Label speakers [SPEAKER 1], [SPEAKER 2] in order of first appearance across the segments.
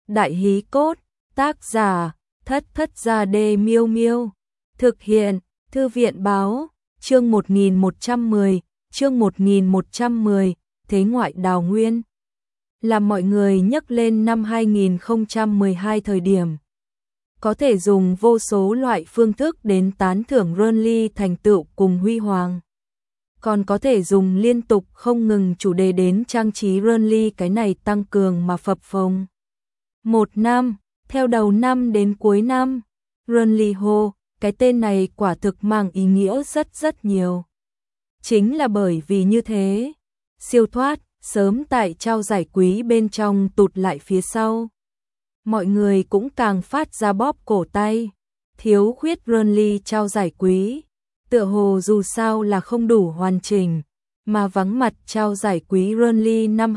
[SPEAKER 1] Đại hí cốt, tác giả, Thất Thất Gia Đê Miêu Miêu. Thực hiện, Thư viện báo, chương 1110, chương 1110, Thế ngoại đào nguyên. Làm mọi người nhắc lên năm 2012 thời điểm. Có thể dùng vô số loại phương thức đến tán thưởng Renly thành tựu cùng huy hoàng. Còn có thể dùng liên tục không ngừng chủ đề đến trang trí Renly cái này tăng cường mà phập phồng. Một năm, theo đầu năm đến cuối năm, Renly Ho, cái tên này quả thực mang ý nghĩa rất nhiều. Chính là bởi vì như thế, siêu thoát, sớm tại trao giải quý bên trong tụt lại phía sau. Mọi người cũng càng phát ra bóp cổ tay, thiếu khuyết Renly trao giải quý, tựa hồ dù sao là không đủ hoàn chỉnh, mà vắng mặt trao giải quý Renly năm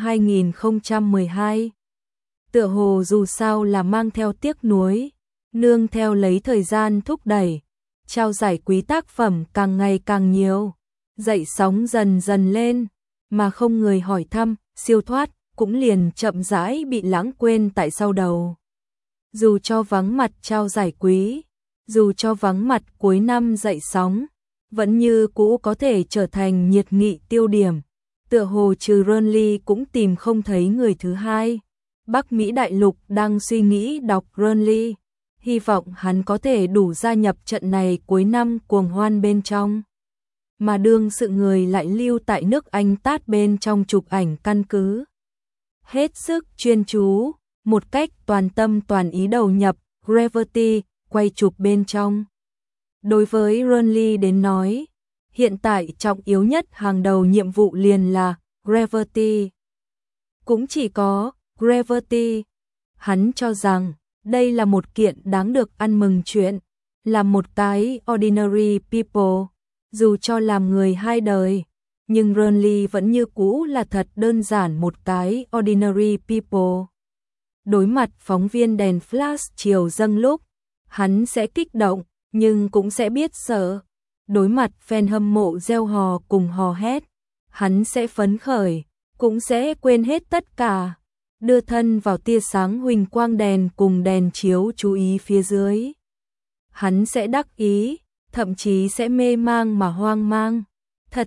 [SPEAKER 1] 2012. Tựa hồ dù sao là mang theo tiếc nuối, nương theo lấy thời gian thúc đẩy, trao giải quý tác phẩm càng ngày càng nhiều, dậy sóng dần lên, mà không người hỏi thăm, siêu thoát cũng liền chậm rãi bị lãng quên tại sau đầu. Dù cho vắng mặt trao giải quý, dù cho vắng mặt cuối năm dậy sóng, vẫn như cũ có thể trở thành nhiệt nghị tiêu điểm. Tựa hồ trừ Renly cũng tìm không thấy người thứ hai. Bắc Mỹ đại lục đang suy nghĩ đọc Renly, hy vọng hắn có thể đủ gia nhập trận này cuối năm cuồng hoan bên trong. Mà đương sự người lại lưu tại nước Anh tát bên trong chụp ảnh căn cứ. Hết sức chuyên chú, một cách toàn tâm toàn ý đầu nhập, Gravity, quay chụp bên trong. Đối với Renly đến nói, hiện tại trọng yếu nhất hàng đầu nhiệm vụ liền là Gravity. Cũng chỉ có Gravity. Hắn cho rằng đây là một kiện đáng được ăn mừng chuyện, là một cái ordinary people, dù cho làm người hai đời, nhưng Renly vẫn như cũ là thật đơn giản một cái ordinary people. Đối mặt phóng viên đèn flash chiều dâng lúc, hắn sẽ kích động, nhưng cũng sẽ biết sợ. Đối mặt fan hâm mộ reo hò cùng hò hét, hắn sẽ phấn khởi, cũng sẽ quên hết tất cả. Đưa thân vào tia sáng huỳnh quang đèn cùng đèn chiếu chú ý phía dưới. Hắn sẽ đắc ý, thậm chí sẽ mê mang mà hoang mang. Thật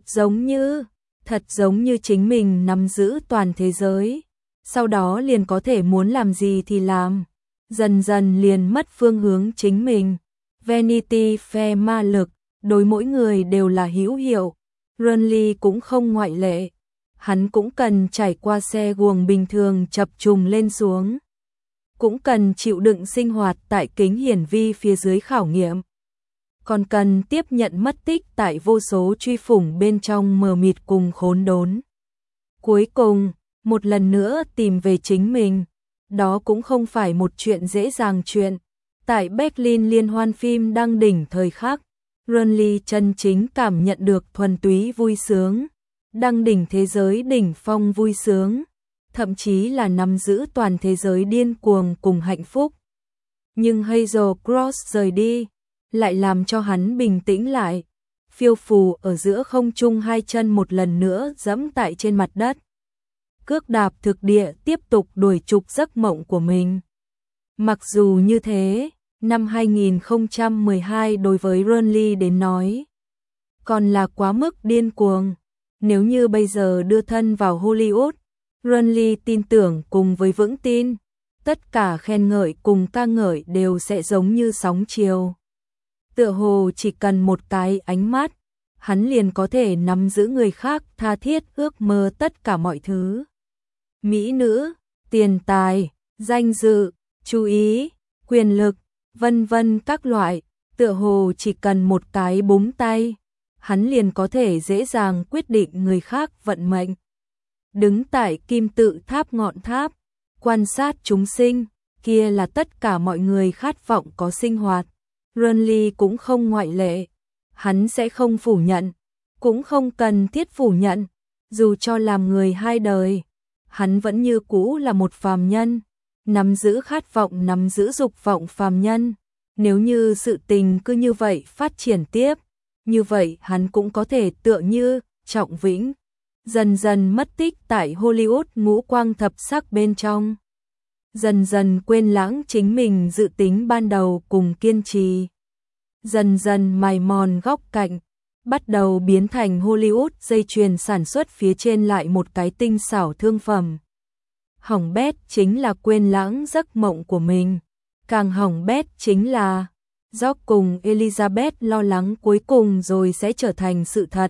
[SPEAKER 1] giống như chính mình nắm giữ toàn thế giới. Sau đó liền có thể muốn làm gì thì làm. Dần liền mất phương hướng chính mình. Vanity Fair ma lực, đối mỗi người đều là hữu hiệu. Renly cũng không ngoại lệ. Hắn cũng cần trải qua xe guồng bình thường chập trùng lên xuống. Cũng cần chịu đựng sinh hoạt tại kính hiển vi phía dưới khảo nghiệm. Còn cần tiếp nhận mất tích tại vô số truy phủng bên trong mờ mịt cùng khốn đốn. Cuối cùng, một lần nữa tìm về chính mình. Đó cũng không phải một chuyện dễ dàng chuyện. Tại Berlin liên hoan phim đang đỉnh thời khắc, Renly chân chính cảm nhận được thuần túy vui sướng. Đăng đỉnh thế giới đỉnh phong vui sướng, thậm chí là nắm giữ toàn thế giới điên cuồng cùng hạnh phúc. Nhưng Hazel Cross rời đi, lại làm cho hắn bình tĩnh lại, phiêu phù ở giữa không trung, hai chân một lần nữa giẫm tại trên mặt đất. Cước đạp thực địa tiếp tục đuổi trục giấc mộng của mình. Mặc dù như thế, năm 2012 đối với Renly đến nói, còn là quá mức điên cuồng. Nếu như bây giờ đưa thân vào Hollywood, Renly tin tưởng cùng với vững tin, tất cả khen ngợi cùng ca ngợi đều sẽ giống như sóng chiều. Tựa hồ chỉ cần một cái ánh mắt, hắn liền có thể nắm giữ người khác tha thiết ước mơ tất cả mọi thứ. Mỹ nữ, tiền tài, danh dự, chú ý, quyền lực, vân vân các loại, tựa hồ chỉ cần một cái búng tay. Hắn liền có thể dễ dàng quyết định người khác vận mệnh. Đứng tại kim tự tháp ngọn tháp, quan sát chúng sinh, kia là tất cả mọi người khát vọng có sinh hoạt. Renly cũng không ngoại lệ. Hắn sẽ không phủ nhận, cũng không cần thiết phủ nhận. Dù cho làm người hai đời, hắn vẫn như cũ là một phàm nhân, nắm giữ khát vọng, nắm giữ dục vọng phàm nhân. Nếu như sự tình cứ như vậy phát triển tiếp, như vậy hắn cũng có thể tựa như Trọng Vĩnh, dần mất tích tại Hollywood ngũ quang thập sắc bên trong. dần dần quên lãng chính mình dự tính ban đầu cùng kiên trì. Dần dần mài mòn góc cạnh, bắt đầu biến thành Hollywood dây chuyền sản xuất phía trên lại một cái tinh xảo thương phẩm. Hỏng bét chính là quên lãng giấc mộng của mình. Càng hỏng bét chính là George cùng Elizabeth lo lắng cuối cùng rồi sẽ trở thành sự thật.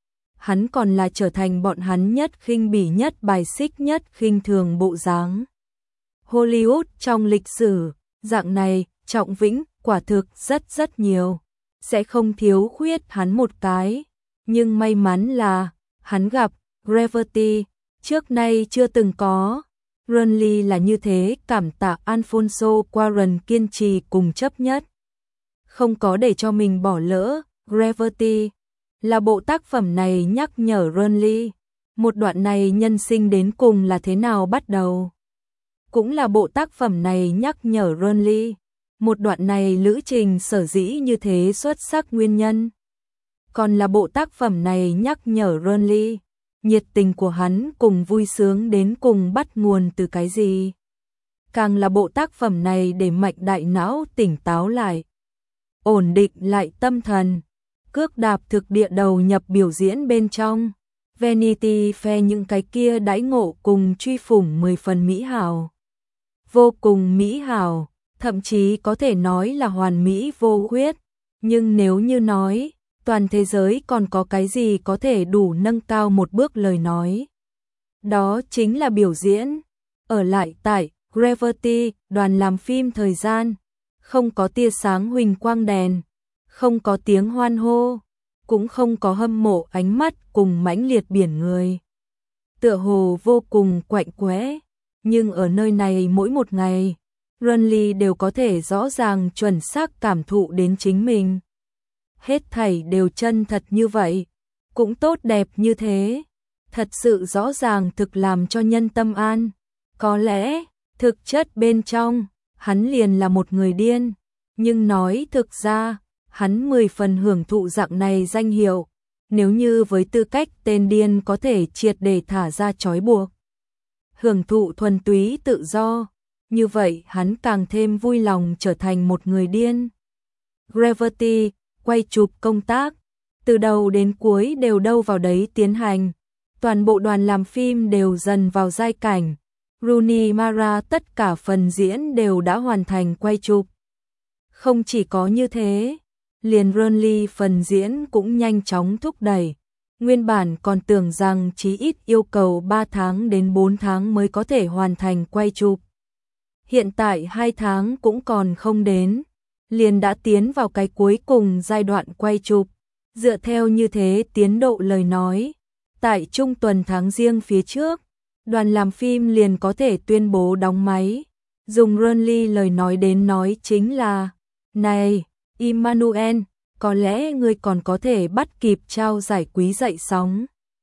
[SPEAKER 1] Hắn còn là trở thành bọn hắn nhất khinh bỉ nhất bài xích nhất khinh thường bộ dáng. Hollywood trong lịch sử, dạng này, trọng vĩnh, quả thực rất nhiều. Sẽ không thiếu khuyết hắn một cái. Nhưng may mắn là, hắn gặp Gravity, trước nay chưa từng có. Burnley là như thế, cảm tạ Alfonso Cuarón kiên trì cùng chấp nhất. Không có để cho mình bỏ lỡ, Gravity. Là bộ tác phẩm này nhắc nhở Burnley. Một đoạn này nhân sinh đến cùng là thế nào bắt đầu. Cũng là bộ tác phẩm này nhắc nhở Burnley. Một đoạn này lữ trình sở dĩ như thế xuất sắc nguyên nhân. Còn là bộ tác phẩm này nhắc nhở Burnley. Nhiệt tình của hắn cùng vui sướng đến cùng bắt nguồn từ cái gì. Càng là bộ tác phẩm này để mạch đại não tỉnh táo lại. Ổn định lại tâm thần. Cước đạp thực địa đầu nhập biểu diễn bên trong. Vanity Fair những cái kia đãi ngộ cùng truy phủng 10 phần mỹ hảo. Vô cùng mỹ hảo, thậm chí có thể nói là hoàn mỹ vô khuyết. Nhưng nếu như nói, toàn thế giới còn có cái gì có thể đủ nâng cao một bước lời nói. Đó chính là biểu diễn. Ở lại tại Gravity, đoàn làm phim thời gian. Không có tia sáng huỳnh quang đèn. Không có tiếng hoan hô. Cũng không có hâm mộ ánh mắt cùng mãnh liệt biển người. Tựa hồ vô cùng quạnh quẽ. Nhưng ở nơi này mỗi một ngày, Burnley đều có thể rõ ràng chuẩn xác cảm thụ đến chính mình. Hết thảy đều chân thật như vậy, cũng tốt đẹp như thế. Thật sự rõ ràng thực làm cho nhân tâm an. Có lẽ, thực chất bên trong, hắn liền là một người điên. Nhưng nói thực ra, hắn 10 phần hưởng thụ dạng này danh hiệu. Nếu như với tư cách tên điên có thể triệt để thả ra trói buộc. Hưởng thụ thuần túy tự do. Như vậy hắn càng thêm vui lòng trở thành một người điên. Gravity, quay chụp công tác. Từ đầu đến cuối đều đâu vào đấy tiến hành. Toàn bộ đoàn làm phim đều dần vào giai cảnh. Rooney Mara tất cả phần diễn đều đã hoàn thành quay chụp. Không chỉ có như thế, liền Burnley phần diễn cũng nhanh chóng thúc đẩy. Nguyên bản còn tưởng rằng chí ít yêu cầu 3 tháng đến 4 tháng mới có thể hoàn thành quay chụp. Hiện tại 2 tháng cũng còn không đến, liền đã tiến vào cái cuối cùng giai đoạn quay chụp. Dựa theo như thế tiến độ lời nói, tại trung tuần tháng Giêng phía trước, đoàn làm phim liền có thể tuyên bố đóng máy. Dùng Burnley lời nói đến nói chính là, này, Emmanuel, có lẽ ngươi còn có thể bắt kịp trao giải quý dậy sóng.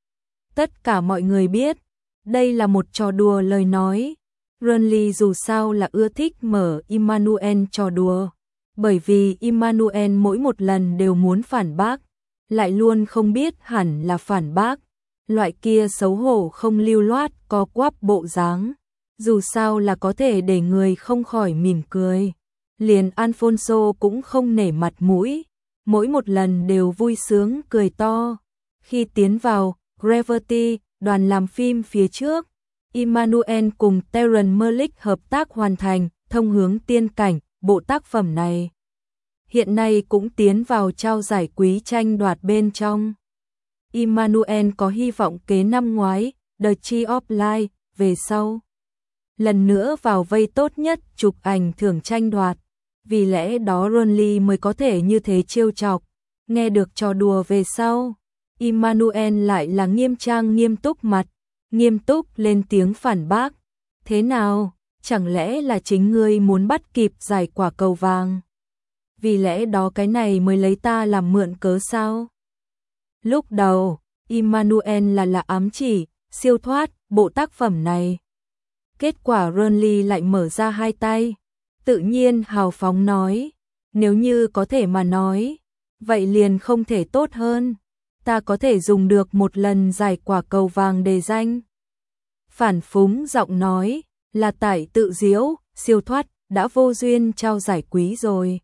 [SPEAKER 1] Tất cả mọi người biết, đây là một trò đùa lời nói. Burnley dù sao là ưa thích mở Emmanuel trò đùa, bởi vì Emmanuel mỗi một lần đều muốn phản bác, lại luôn không biết hẳn là phản bác. Loại kia xấu hổ không lưu loát co quắp bộ dáng, dù sao là có thể để người không khỏi mỉm cười. Liền Alfonso cũng không nể mặt mũi, mỗi một lần đều vui sướng cười to. Khi tiến vào Gravity, đoàn làm phim phía trước, Emmanuel cùng Terrence Malick hợp tác hoàn thành Thông hướng tiên cảnh. Bộ tác phẩm này hiện nay cũng tiến vào trao giải quý tranh đoạt bên trong. Emmanuel có hy vọng kế năm ngoái The Tree of Life về sau lần nữa vào vây tốt nhất chụp ảnh thưởng tranh đoạt. Vì lẽ đó Burnley mới có thể như thế trêu chọc. Nghe được trò đùa về sau, Emmanuel lại là nghiêm trang nghiêm túc mặt, nghiêm túc lên tiếng phản bác. Thế nào, chẳng lẽ là chính ngươi muốn bắt kịp giải quả cầu vàng? Vì lẽ đó cái này mới lấy ta làm mượn cớ sao? Lúc đầu, Emmanuel là ám chỉ, siêu thoát, bộ tác phẩm này. Kết quả Burnley lại mở ra hai tay. Tự nhiên hào phóng nói, nếu như có thể mà nói, vậy liền không thể tốt hơn. Ta có thể dùng được một lần giải quả cầu vàng đề danh. Phản phúng giọng nói, là tại tự diễu, siêu thoát, đã vô duyên trao giải quý rồi.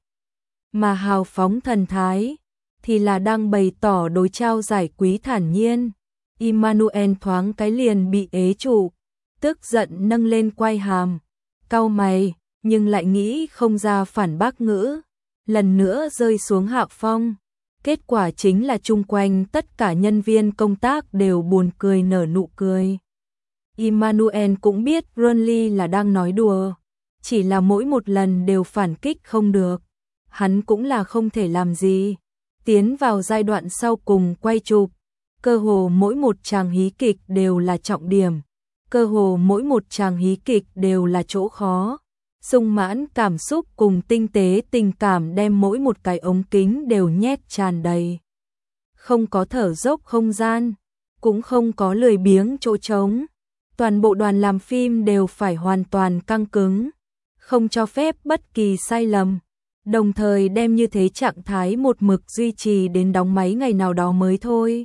[SPEAKER 1] Mà hào phóng thần thái, thì là đang bày tỏ đối trao giải quý thản nhiên. Emmanuel thoáng cái liền bị ế trụ, tức giận nâng lên quai hàm, cau mày, nhưng lại nghĩ không ra phản bác ngữ, lần nữa rơi xuống hạ phong. Kết quả chính là chung quanh tất cả nhân viên công tác đều buồn cười nở nụ cười. Emmanuel cũng biết Ronly là đang nói đùa, chỉ là mỗi một lần đều phản kích không được. Hắn cũng là không thể làm gì. Tiến vào giai đoạn sau cùng quay chụp, cơ hồ mỗi một tràng hí kịch đều là trọng điểm, cơ hồ mỗi một tràng hí kịch đều là chỗ khó. Sung mãn cảm xúc cùng tinh tế tình cảm đem mỗi một cái ống kính đều nhét tràn đầy. Không có thở dốc không gian, cũng không có lười biếng chỗ trống. Toàn bộ đoàn làm phim đều phải hoàn toàn căng cứng, không cho phép bất kỳ sai lầm, đồng thời đem như thế trạng thái một mực duy trì đến đóng máy ngày nào đó mới thôi.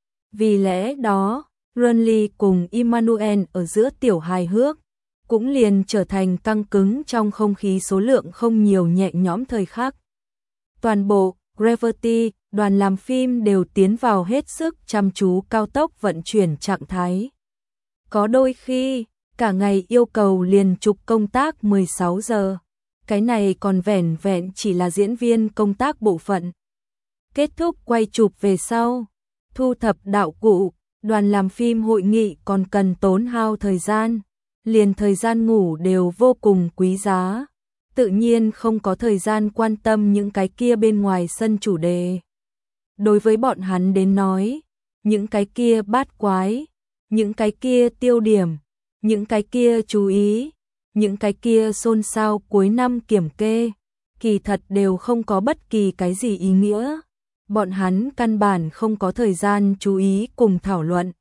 [SPEAKER 1] Vì lẽ đó, Ronly cùng Emmanuel ở giữa tiểu hài hước, cũng liền trở thành căng cứng trong không khí số lượng không nhiều nhẹ nhõm thời khắc. Toàn bộ Gravity, đoàn làm phim đều tiến vào hết sức chăm chú cao tốc vận chuyển trạng thái. Có đôi khi, cả ngày yêu cầu liền chụp công tác 16 giờ. Cái này còn vẻn vẹn chỉ là diễn viên công tác bộ phận. Kết thúc quay chụp về sau, thu thập đạo cụ, đoàn làm phim hội nghị còn cần tốn hao thời gian. Liền thời gian ngủ đều vô cùng quý giá. Tự nhiên không có thời gian quan tâm những cái kia bên ngoài sân chủ đề. Đối với bọn hắn đến nói, những cái kia bát quái, những cái kia tiêu điểm, những cái kia chú ý, những cái kia xôn xao cuối năm kiểm kê, kỳ thật đều không có bất kỳ cái gì ý nghĩa. Bọn hắn căn bản không có thời gian chú ý cùng thảo luận.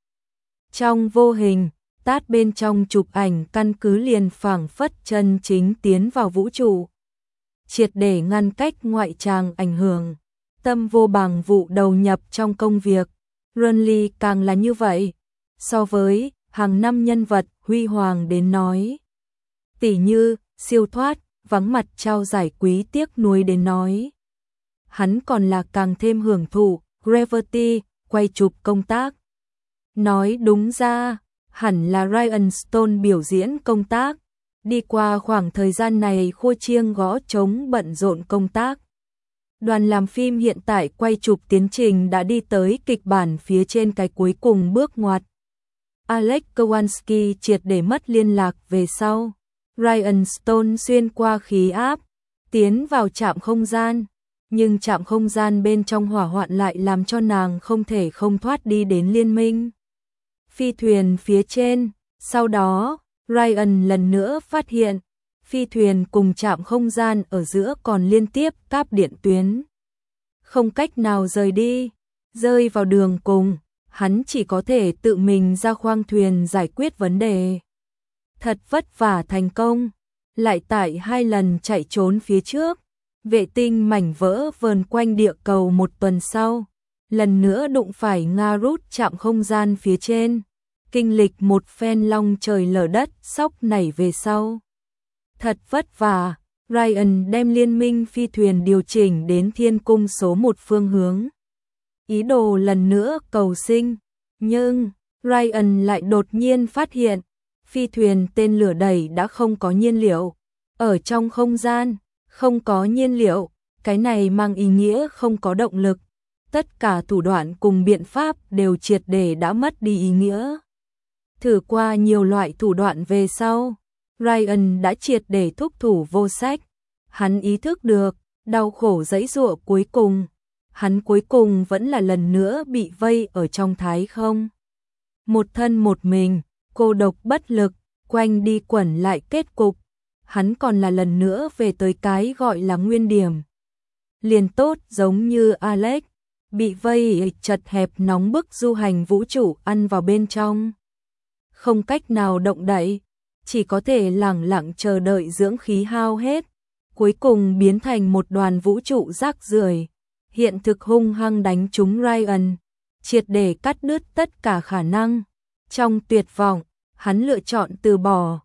[SPEAKER 1] Trong vô hình, tát bên trong chụp ảnh căn cứ liền phảng phất chân chính tiến vào vũ trụ. Triệt để ngăn cách ngoại tràng ảnh hưởng, tâm vô bằng vụ đầu nhập trong công việc. Ronly càng là như vậy, so với hàng năm nhân vật huy hoàng đến nói. Tỉ như, siêu thoát, vắng mặt trao giải quý tiếc nuối đến nói. Hắn còn là càng thêm hưởng thụ, Gravity, quay chụp công tác. Nói đúng ra, hẳn là Ryan Stone biểu diễn công tác. Đi qua khoảng thời gian này khua chiêng gõ trống bận rộn công tác. Đoàn làm phim hiện tại quay chụp tiến trình đã đi tới kịch bản phía trên cái cuối cùng bước ngoặt. Alex Kowalski triệt để mất liên lạc về sau. Ryan Stone xuyên qua khí áp, tiến vào trạm không gian. Nhưng trạm không gian bên trong hỏa hoạn lại làm cho nàng không thể không thoát đi đến liên minh phi thuyền phía trên. Sau đó, Ryan lần nữa phát hiện, phi thuyền cùng trạm không gian ở giữa còn liên tiếp cáp điện tuyến. Không cách nào rời đi, rơi vào đường cùng, hắn chỉ có thể tự mình ra khoang thuyền giải quyết vấn đề. Thật vất vả thành công, lại tại 2 lần chạy trốn phía trước, vệ tinh mảnh vỡ vờn quanh địa cầu một tuần sau, lần nữa đụng phải Nga rút trạm không gian phía trên, kinh lịch một phen long trời lở đất sóc nảy về sau. Thật vất vả, Ryan đem liên minh phi thuyền điều chỉnh đến thiên cung số 1 phương hướng. Ý đồ lần nữa cầu sinh, nhưng Ryan lại đột nhiên phát hiện, phi thuyền tên lửa đẩy đã không có nhiên liệu. Ở trong không gian, không có nhiên liệu, cái này mang ý nghĩa không có động lực. Tất cả thủ đoạn cùng biện pháp đều triệt để đã mất đi ý nghĩa. Thử qua nhiều loại thủ đoạn về sau, Ryan đã triệt để thúc thủ vô sách. Hắn ý thức được, đau khổ giãy giụa cuối cùng, hắn cuối cùng vẫn là lần nữa bị vây ở trong thái không. Một thân một mình, cô độc bất lực, quanh đi quẩn lại kết cục. Hắn còn là lần nữa về tới cái gọi là nguyên điểm. Liền tốt giống như Alex, bị vây chật hẹp nóng bức du hành vũ trụ ăn vào bên trong. Không cách nào động đậy, chỉ có thể lẳng lặng chờ đợi dưỡng khí hao hết. Cuối cùng biến thành một đoàn vũ trụ rác rưởi. Hiện thực hung hăng đánh trúng Ryan, triệt để cắt đứt tất cả khả năng. Trong tuyệt vọng, hắn lựa chọn từ bỏ.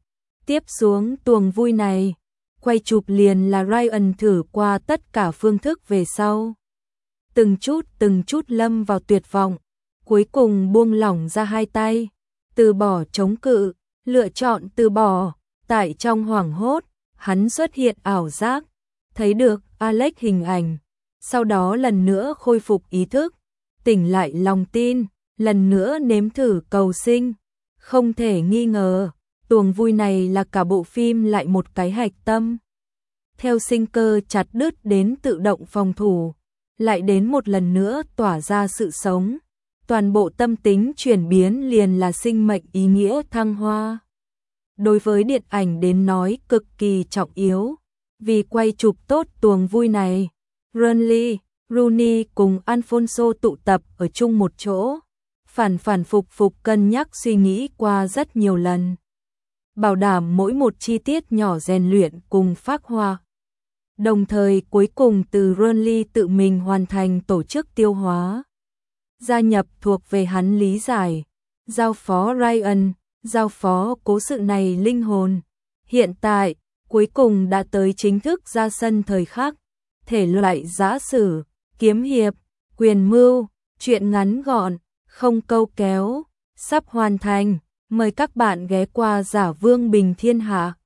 [SPEAKER 1] Tiếp xuống tuồng vui này, quay chụp liền là Ryan thử qua tất cả phương thức về sau. Từng chút lâm vào tuyệt vọng, cuối cùng buông lỏng ra hai tay, từ bỏ chống cự, lựa chọn từ bỏ. Tại trong hoảng hốt, hắn xuất hiện ảo giác, thấy được Alex hình ảnh, sau đó lần nữa khôi phục ý thức, tỉnh lại lòng tin, lần nữa nếm thử cầu sinh. Không thể nghi ngờ, tuồng vui này là cả bộ phim lại một cái hạch tâm. Theo sinh cơ chặt đứt đến tự động phòng thủ, lại đến một lần nữa tỏa ra sự sống. Toàn bộ tâm tính chuyển biến liền là sinh mệnh ý nghĩa thăng hoa. Đối với điện ảnh đến nói cực kỳ trọng yếu, vì quay chụp tốt tuồng vui này, Ronnie, Rooney cùng Alfonso tụ tập ở chung một chỗ, phản phục cân nhắc suy nghĩ qua rất nhiều lần, bảo đảm mỗi một chi tiết nhỏ rèn luyện cùng phác họa. Đồng thời cuối cùng từ Ronnie tự mình hoàn thành tổ chức tiêu hóa, gia nhập thuộc về hắn lý giải, giao phó Ryan, giao phó cố sự này linh hồn. Hiện tại, cuối cùng đã tới chính thức ra sân thời khắc, thể loại giã sử, kiếm hiệp, quyền mưu, truyện ngắn gọn, không câu kéo, sắp hoàn thành. Mời các bạn ghé qua Giả Vương Bình Thiên Hạ.